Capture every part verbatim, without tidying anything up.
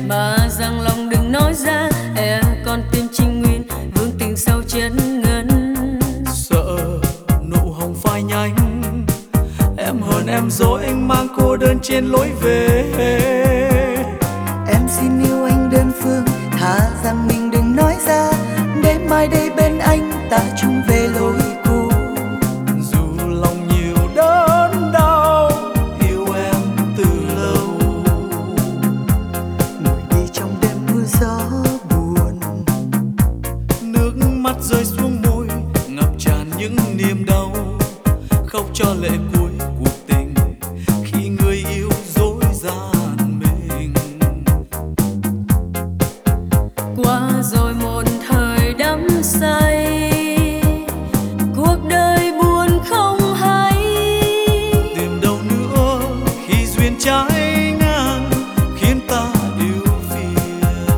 mà rằng lòng đừng nói ra. E con tim trinh nguyên vương tình sâu chân ngân. Sợ nụ hồng phai nhanh, em hờn em dối anh mang cô đơn trên lối về. Em xin yêu anh đơn phương, thà rằng mình đừng nói ra, để mai đây bên anh ta chung về lối cũ. Dù lòng nhiều đớn đau, yêu em từ lâu. Ngồi đi trong đêm mưa gió buồn, nước mắt rơi xuống môi, ngập tràn những niềm đau. Khóc cho lệ cuối cuộc tình, khi người yêu dối gian mình. Qua rồi một thời đắm say, cuộc đời buồn không hay. Tìm đâu nữa khi duyên trái ngang, khiến ta yêu phiền.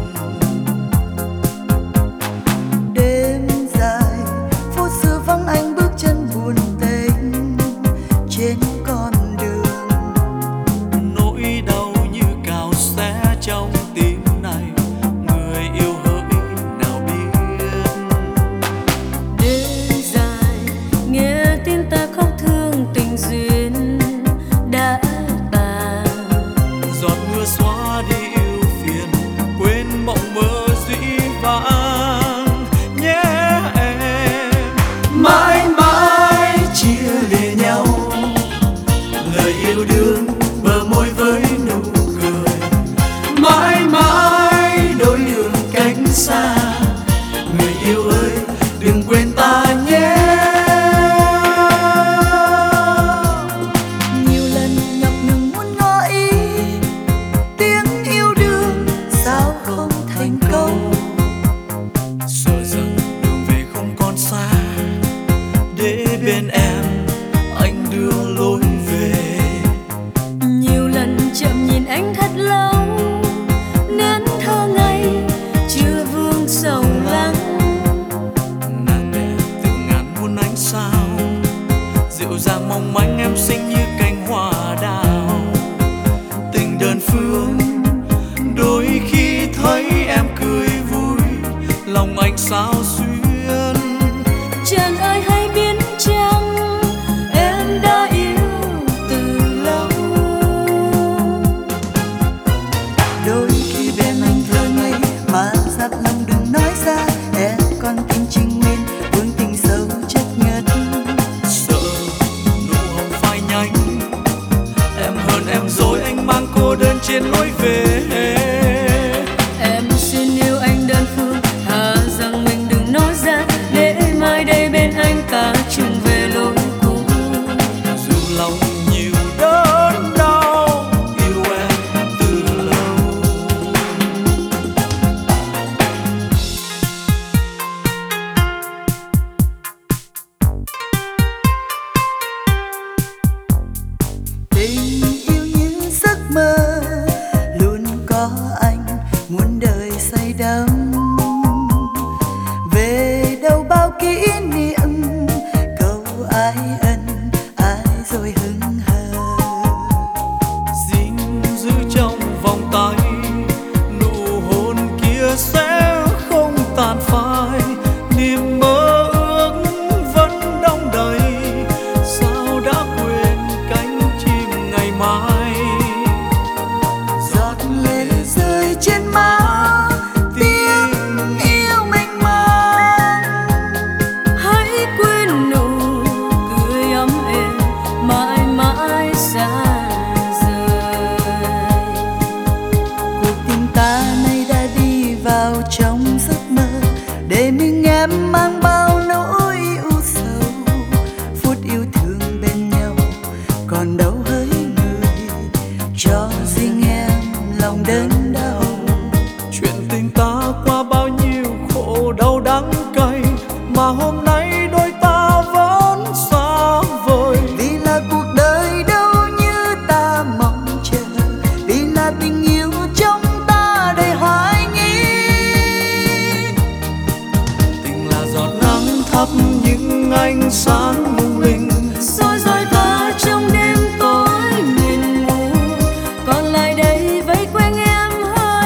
đêm dài phút xưa vắng anh bước chân buồn tênh trên con đường. Nỗi đau như cào xé trong tim này, người yêu hỡi nào biết. Đêm dài nghe tin ta khóc thương tình duyên đã tàn. Giọt mưa xóa đi ưu phiền, quên mộng mơ dĩ vãng nhé em. Mãi mãi chia lìa nhau, Lời yêu đương bờ môi với nụ cười. mãi mãi đôi đường cách xa. Người yêu ơi đừng quên ta nhé. Nhiều lần ngập ngừng muốn ngỏ ý, tiếng yêu đương sao không thành công. Sợ rằng đường về không còn xa, để bên em anh đưa lối về. Nhiều lần chậm nhìn anh thật lâu, nén thơ ngày chưa vương sầu lắng. Nàng bè từ ngàn muôn ánh sao, dịu dàng mong manh em xinh như cánh hoa đào. Tình đơn phương đôi khi thấy em cười vui, lòng anh sao xuyên. Chàng ơi hãy biết chăng em đã yêu từ lâu. Đôi khi bên anh thơ ngây mà giặt lòng đừng nói ra, e con tim trinh nguyên vương tình sâu chất ngất. Sợ nụ hồng phai nhanh, em hờn em dối anh mang cô đơn trên lối về. Em xin yêu anh đơn phương, thà rằng mình đừng nói ra, để mai đây bên anh ta chung về lối cũ. Dù lòng nhiều đớn đau, yêu em từ lâu. Tình yêu như giấc mơ, luôn có anh muôn đời say đắm. Về đâu bao kỷ niệm, câu ai ân ai rồi hững hờ. Gìn giữ trong vòng tay, nụ hôn kia sẽ không tàn phai. Niềm mơ ước vẫn đong đầy, sao đã quên cánh chim ngày mai. Giọt lệ rơi trên má, tiếng yêu mênh mang. Hãy quên nụ cười ấm êm mãi mãi xa rời. Cuộc tình ta nay đã đi vào trong giấc mơ, để mình em mang bao nỗi u sầu. Phút yêu thương bên nhau còn đâu hỡi người, cho riêng em lòng đớn đau. Chuyện tình ta qua bao nhiêu khổ đau đắng cay, mà hôm nay đôi ta vẫn xa vời. Vì là cuộc đời đâu như ta mong chờ, vì là tình yêu trong ta đầy hoài nghi. Tình là giọt nắng thắp những ánh sáng lung linh, soi dọi ta trong đêm tối miền mù. Còn lại đây vây quanh em hơi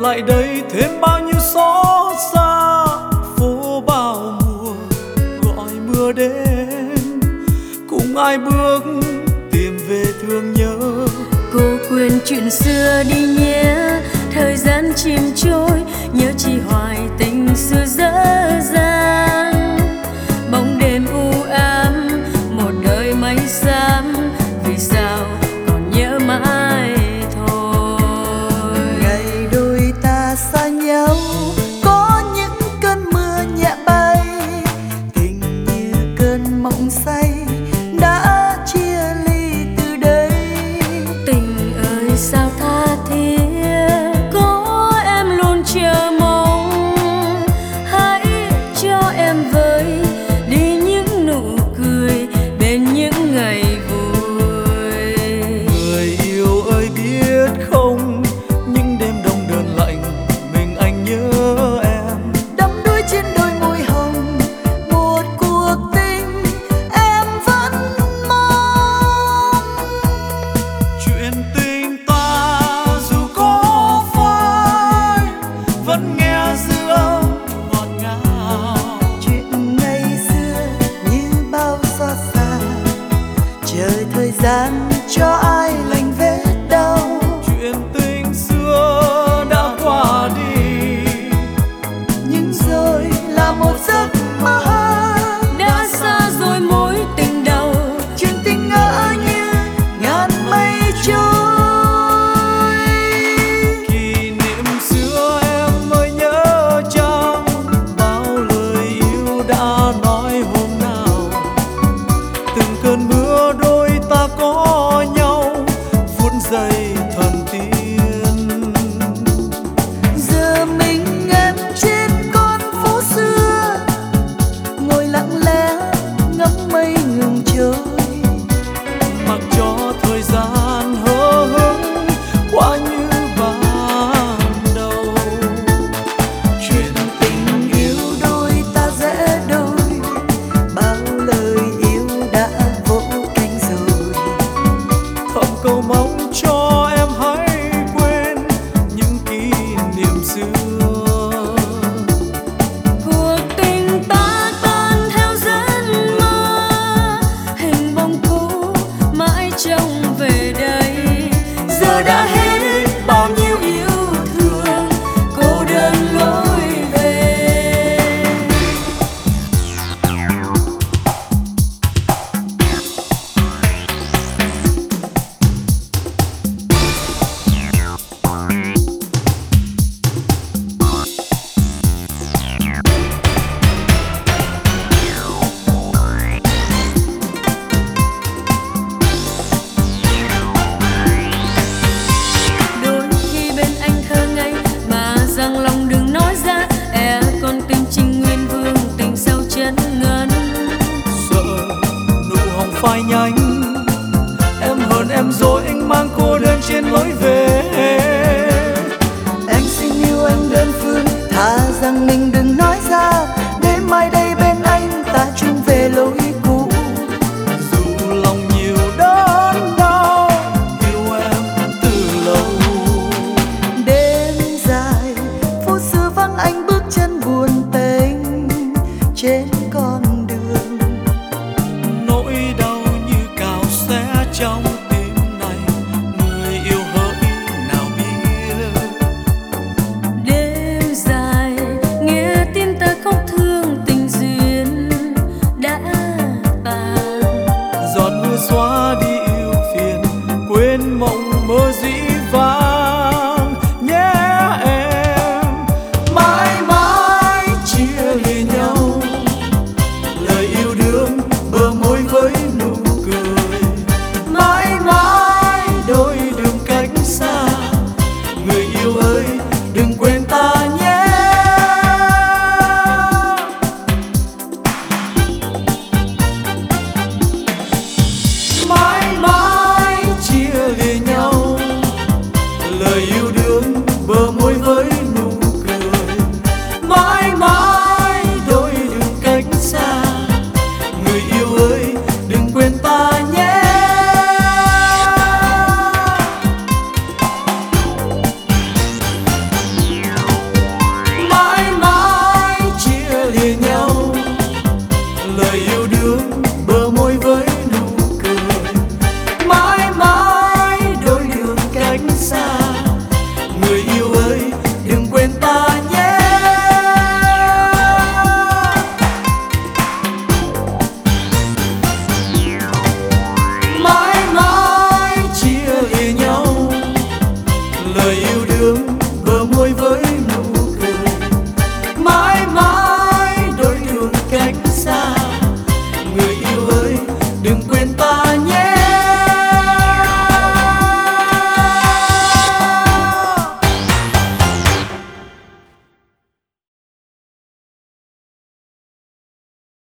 lại đây thêm bao nhiêu xót xa. Phố bao mùa gọi mưa đến, cùng ai bước tìm về thương nhớ. Cô quên chuyện xưa đi nhé,